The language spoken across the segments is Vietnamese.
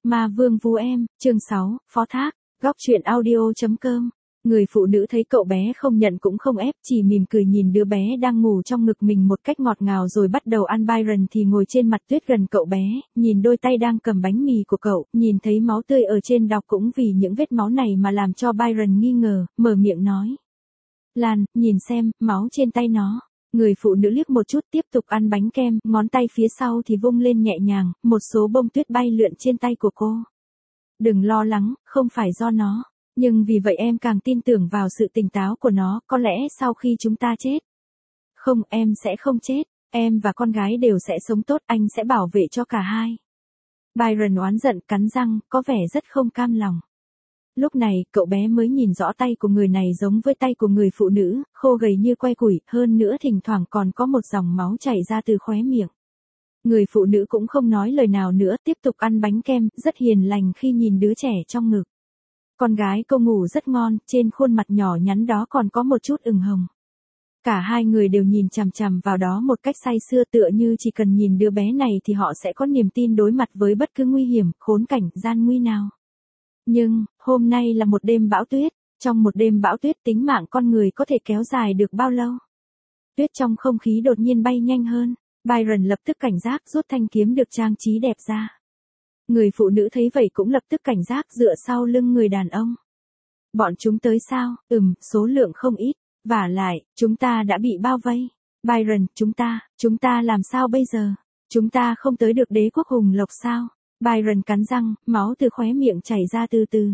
Ma Vương Vú Em, chương 6, Phó Thác, góc truyện audio.com. Người phụ nữ thấy cậu bé không nhận cũng không ép, chỉ mỉm cười nhìn đứa bé đang ngủ trong ngực mình một cách ngọt ngào rồi bắt đầu ăn. Byron thì ngồi trên mặt tuyết gần cậu bé, nhìn đôi tay đang cầm bánh mì của cậu, nhìn thấy máu tươi ở trên đọc cũng vì những vết máu này mà làm cho Byron nghi ngờ, mở miệng nói. Lan, nhìn xem, máu trên tay nó. Người phụ nữ liếc một chút tiếp tục ăn bánh kem, ngón tay phía sau thì vung lên nhẹ nhàng, một số bông tuyết bay lượn trên tay của cô. Đừng lo lắng, không phải do nó. Nhưng vì vậy em càng tin tưởng vào sự tỉnh táo của nó, có lẽ sau khi chúng ta chết. Không, em sẽ không chết, em và con gái đều sẽ sống tốt, anh sẽ bảo vệ cho cả hai. Byron oán giận cắn răng, có vẻ rất không cam lòng. Lúc này, cậu bé mới nhìn rõ tay của người này giống với tay của người phụ nữ, khô gầy như que củi, hơn nữa thỉnh thoảng còn có một dòng máu chảy ra từ khóe miệng. Người phụ nữ cũng không nói lời nào nữa, tiếp tục ăn bánh kem, rất hiền lành khi nhìn đứa trẻ trong ngực. Con gái cô ngủ rất ngon, trên khuôn mặt nhỏ nhắn đó còn có một chút ửng hồng. Cả hai người đều nhìn chằm chằm vào đó một cách say sưa, tựa như chỉ cần nhìn đứa bé này thì họ sẽ có niềm tin đối mặt với bất cứ nguy hiểm, khốn cảnh, gian nguy nào. Nhưng, hôm nay là một đêm bão tuyết, trong một đêm bão tuyết tính mạng con người có thể kéo dài được bao lâu? Tuyết trong không khí đột nhiên bay nhanh hơn, Byron lập tức cảnh giác rút thanh kiếm được trang trí đẹp ra. Người phụ nữ thấy vậy cũng lập tức cảnh giác dựa sau lưng người đàn ông. Bọn chúng tới sao? Số lượng không ít, vả lại, chúng ta đã bị bao vây. Byron, chúng ta làm sao bây giờ? Chúng ta không tới được đế quốc hùng lộc sao? Byron cắn răng, máu từ khóe miệng chảy ra từ từ.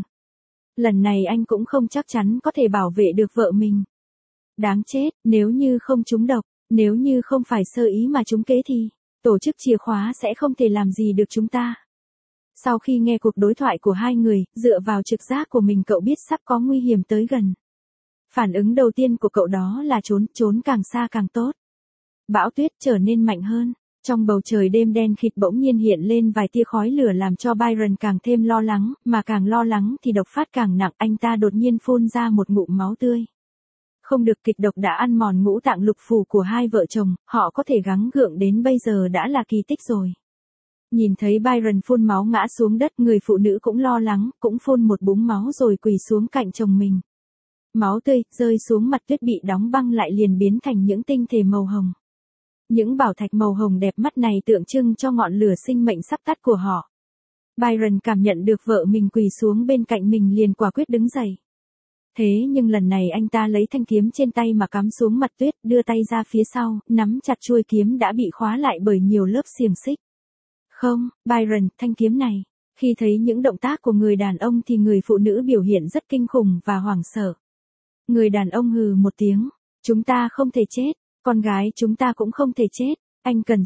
Lần này anh cũng không chắc chắn có thể bảo vệ được vợ mình. Đáng chết, nếu như không trúng độc, nếu như không phải sơ ý mà trúng kế thì, tổ chức chìa khóa sẽ không thể làm gì được chúng ta. Sau khi nghe cuộc đối thoại của hai người, dựa vào trực giác của mình cậu biết sắp có nguy hiểm tới gần. Phản ứng đầu tiên của cậu đó là trốn càng xa càng tốt. Bão tuyết trở nên mạnh hơn. Trong bầu trời đêm đen khịt bỗng nhiên hiện lên vài tia khói lửa làm cho Byron càng thêm lo lắng, mà càng lo lắng thì độc phát càng nặng, anh ta đột nhiên phun ra một ngụm máu tươi. Không được, kịch độc đã ăn mòn ngũ tạng lục phủ của hai vợ chồng, họ có thể gắng gượng đến bây giờ đã là kỳ tích rồi. Nhìn thấy Byron phun máu ngã xuống đất, người phụ nữ cũng lo lắng, cũng phun một búng máu rồi quỳ xuống cạnh chồng mình. Máu tươi rơi xuống mặt tuyết bị đóng băng lại liền biến thành những tinh thể màu hồng. Những bảo thạch màu hồng đẹp mắt này tượng trưng cho ngọn lửa sinh mệnh sắp tắt của họ. Byron cảm nhận được vợ mình quỳ xuống bên cạnh mình liền quả quyết đứng dậy. Thế nhưng lần này anh ta lấy thanh kiếm trên tay mà cắm xuống mặt tuyết, đưa tay ra phía sau, nắm chặt chuôi kiếm đã bị khóa lại bởi nhiều lớp xiềng xích. Không, Byron, thanh kiếm này. Khi thấy những động tác của người đàn ông thì người phụ nữ biểu hiện rất kinh khủng và hoảng sợ. Người đàn ông hừ một tiếng. Chúng ta không thể chết. Con gái chúng ta cũng không thể chết, anh cần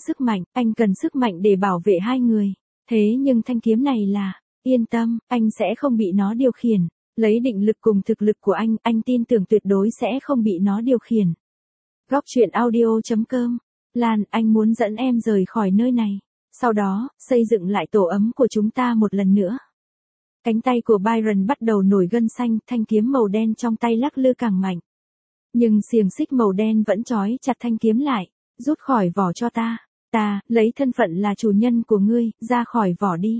sức mạnh để bảo vệ hai người. Thế nhưng thanh kiếm này là, yên tâm, anh sẽ không bị nó điều khiển. Lấy định lực cùng thực lực của anh tin tưởng tuyệt đối sẽ không bị nó điều khiển. Góc truyện audio.com. Lan, anh muốn dẫn em rời khỏi nơi này. Sau đó, xây dựng lại tổ ấm của chúng ta một lần nữa. Cánh tay của Byron bắt đầu nổi gân xanh, thanh kiếm màu đen trong tay lắc lư càng mạnh. Nhưng xiềng xích màu đen vẫn trói chặt thanh kiếm lại. Rút khỏi vỏ cho ta. Ta, lấy thân phận là chủ nhân của ngươi, ra khỏi vỏ đi.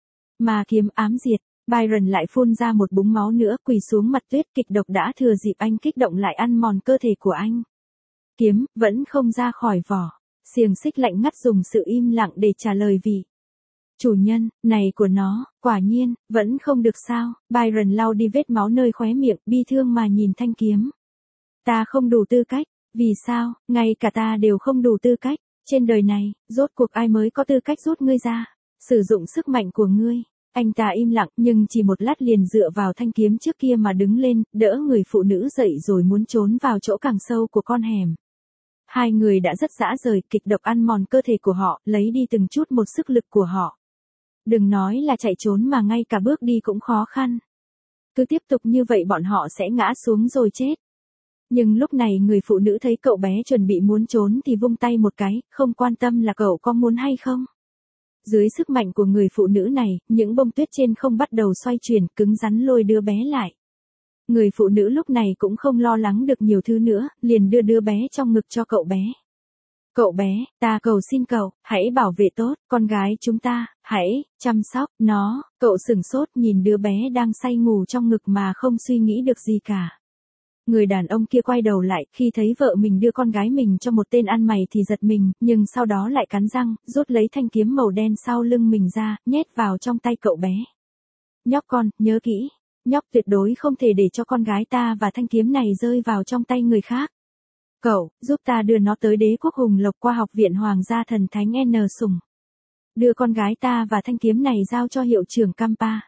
Mà kiếm ám diệt. Byron lại phun ra một búng máu nữa, quỳ xuống mặt tuyết, kịch độc đã thừa dịp anh kích động lại ăn mòn cơ thể của anh. Kiếm, vẫn không ra khỏi vỏ. Xiềng xích lạnh ngắt dùng sự im lặng để trả lời vì. Chủ nhân, này của nó, quả nhiên, vẫn không được sao. Byron lau đi vết máu nơi khóe miệng, bi thương mà nhìn thanh kiếm. Ta không đủ tư cách, vì sao, ngay cả ta đều không đủ tư cách, trên đời này, rốt cuộc ai mới có tư cách rút ngươi ra, sử dụng sức mạnh của ngươi. Anh ta im lặng nhưng chỉ một lát liền dựa vào thanh kiếm trước kia mà đứng lên, đỡ người phụ nữ dậy rồi muốn trốn vào chỗ càng sâu của con hẻm. Hai người đã rất dã rời, kịch độc ăn mòn cơ thể của họ, lấy đi từng chút một sức lực của họ. Đừng nói là chạy trốn mà ngay cả bước đi cũng khó khăn. Cứ tiếp tục như vậy bọn họ sẽ ngã xuống rồi chết. Nhưng lúc này người phụ nữ thấy cậu bé chuẩn bị muốn trốn thì vung tay một cái, không quan tâm là cậu có muốn hay không. Dưới sức mạnh của người phụ nữ này, những bông tuyết trên không bắt đầu xoay chuyển, cứng rắn lôi đứa bé lại. Người phụ nữ lúc này cũng không lo lắng được nhiều thứ nữa, liền đưa đứa bé trong ngực cho cậu bé. Cậu bé, ta cầu xin cậu, hãy bảo vệ tốt, con gái chúng ta, hãy chăm sóc nó. Cậu sửng sốt nhìn đứa bé đang say ngủ trong ngực mà không suy nghĩ được gì cả. Người đàn ông kia quay đầu lại, khi thấy vợ mình đưa con gái mình cho một tên ăn mày thì giật mình, nhưng sau đó lại cắn răng, rút lấy thanh kiếm màu đen sau lưng mình ra, nhét vào trong tay cậu bé. Nhóc con, nhớ kỹ, nhóc tuyệt đối không thể để cho con gái ta và thanh kiếm này rơi vào trong tay người khác. Cậu, giúp ta đưa nó tới đế quốc Hùng Lộc qua học viện Hoàng gia thần thánh N Sùng. Đưa con gái ta và thanh kiếm này giao cho hiệu trưởng Campa.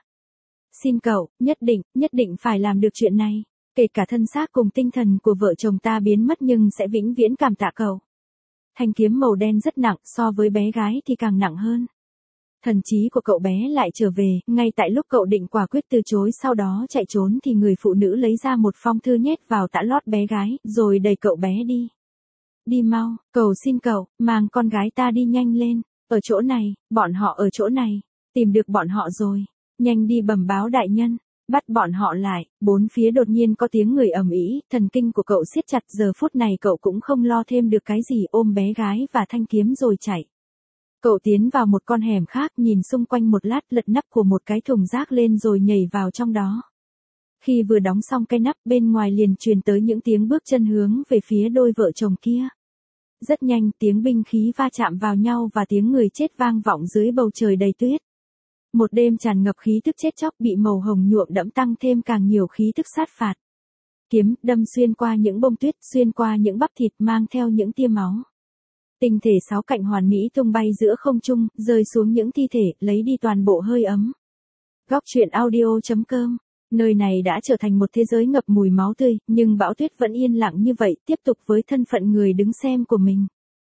Xin cậu, nhất định phải làm được chuyện này. Kể cả thân xác cùng tinh thần của vợ chồng ta biến mất nhưng sẽ vĩnh viễn cảm tạ cậu. Thanh kiếm màu đen rất nặng, so với bé gái thì càng nặng hơn. Thần trí của cậu bé lại trở về, ngay tại lúc cậu định quả quyết từ chối sau đó chạy trốn thì người phụ nữ lấy ra một phong thư nhét vào tã lót bé gái, rồi đẩy cậu bé đi. Đi mau, cầu xin cậu, mang con gái ta đi nhanh lên, ở chỗ này, bọn họ ở chỗ này, tìm được bọn họ rồi, nhanh đi bẩm báo đại nhân. Bắt bọn họ lại, bốn phía đột nhiên có tiếng người ầm ĩ, thần kinh của cậu siết chặt, giờ phút này cậu cũng không lo thêm được cái gì, ôm bé gái và thanh kiếm rồi chạy. Cậu tiến vào một con hẻm khác, nhìn xung quanh một lát, lật nắp của một cái thùng rác lên rồi nhảy vào trong đó. Khi vừa đóng xong cái nắp, bên ngoài liền truyền tới những tiếng bước chân hướng về phía đôi vợ chồng kia. Rất nhanh, tiếng binh khí va chạm vào nhau và tiếng người chết vang vọng dưới bầu trời đầy tuyết. Một đêm tràn ngập khí tức chết chóc bị màu hồng nhuộm đẫm tăng thêm càng nhiều khí tức sát phạt. Kiếm đâm xuyên qua những bông tuyết, xuyên qua những bắp thịt mang theo những tia máu. Tinh thể sáu cạnh hoàn mỹ tung bay giữa không trung, rơi xuống những thi thể, lấy đi toàn bộ hơi ấm. Góc truyện audio.com. Nơi này đã trở thành một thế giới ngập mùi máu tươi, nhưng bão tuyết vẫn yên lặng như vậy, tiếp tục với thân phận người đứng xem của mình.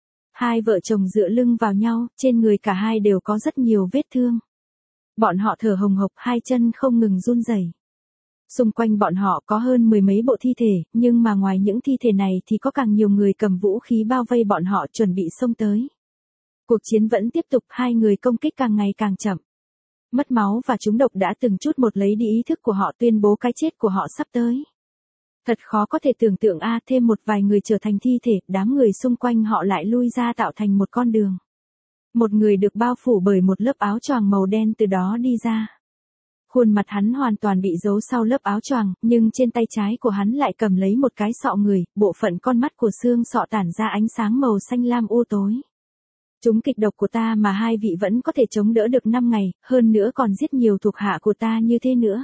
Hai vợ chồng dựa lưng vào nhau, trên người cả hai đều có rất nhiều vết thương. Bọn họ thở hồng hộc, hai chân không ngừng run rẩy. Xung quanh bọn họ có hơn mười mấy bộ thi thể, nhưng mà ngoài những thi thể này thì có càng nhiều người cầm vũ khí bao vây bọn họ chuẩn bị xông tới. Cuộc chiến vẫn tiếp tục, hai người công kích càng ngày càng chậm. Mất máu và trúng độc đã từng chút một lấy đi ý thức của họ, tuyên bố cái chết của họ sắp tới. Thật khó có thể tưởng tượng thêm một vài người trở thành thi thể, đám người xung quanh họ lại lui ra tạo thành một con đường. Một người được bao phủ bởi một lớp áo choàng màu đen từ đó đi ra. Khuôn mặt hắn hoàn toàn bị giấu sau lớp áo choàng, nhưng trên tay trái của hắn lại cầm lấy một cái sọ người, bộ phận con mắt của xương sọ tản ra ánh sáng màu xanh lam u tối. Chúng kịch độc của ta mà hai vị vẫn có thể chống đỡ được 5 ngày, hơn nữa còn giết nhiều thuộc hạ của ta như thế nữa.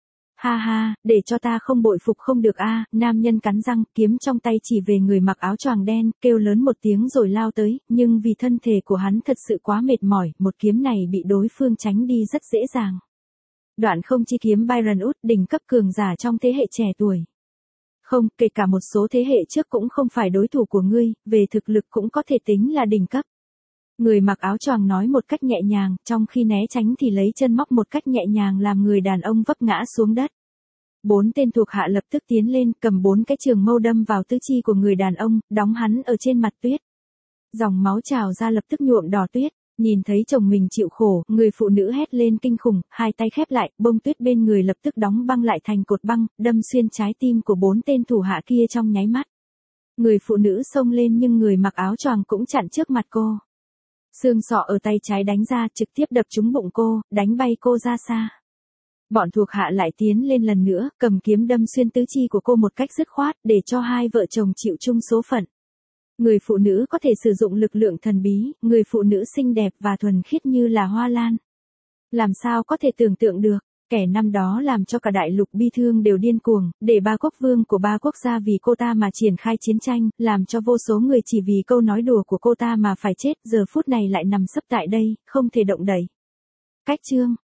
Ha ha, để cho ta không bội phục không được nam nhân cắn răng, kiếm trong tay chỉ về người mặc áo choàng đen, kêu lớn một tiếng rồi lao tới, nhưng vì thân thể của hắn thật sự quá mệt mỏi, một kiếm này bị đối phương tránh đi rất dễ dàng. Đoạn không chi kiếm Byron Wood, đỉnh cấp cường giả trong thế hệ trẻ tuổi. Không, kể cả một số thế hệ trước cũng không phải đối thủ của ngươi, về thực lực cũng có thể tính là đỉnh cấp. Người mặc áo choàng nói một cách nhẹ nhàng, trong khi né tránh thì lấy chân móc một cách nhẹ nhàng làm người đàn ông vấp ngã xuống đất. 4 tên thuộc hạ lập tức tiến lên, cầm 4 cái trường mâu đâm vào tứ chi của người đàn ông, đóng hắn ở trên mặt tuyết. Dòng máu trào ra lập tức nhuộm đỏ tuyết. Nhìn thấy chồng mình chịu khổ, người phụ nữ hét lên kinh khủng, hai tay khép lại, bông tuyết bên người lập tức đóng băng lại thành cột băng, đâm xuyên trái tim của 4 tên thủ hạ kia trong nháy mắt. Người phụ nữ xông lên nhưng người mặc áo choàng cũng chặn trước mặt cô. Xương sọ ở tay trái đánh ra, trực tiếp đập trúng bụng cô, đánh bay cô ra xa. Bọn thuộc hạ lại tiến lên lần nữa, cầm kiếm đâm xuyên tứ chi của cô một cách dứt khoát, để cho hai vợ chồng chịu chung số phận. Người phụ nữ có thể sử dụng lực lượng thần bí, người phụ nữ xinh đẹp và thuần khiết như là hoa lan. Làm sao có thể tưởng tượng được, kẻ năm đó làm cho cả đại lục bi thương đều điên cuồng, để ba quốc vương của ba quốc gia vì cô ta mà triển khai chiến tranh, làm cho vô số người chỉ vì câu nói đùa của cô ta mà phải chết, giờ phút này lại nằm sấp tại đây, không thể động đậy. Cách chương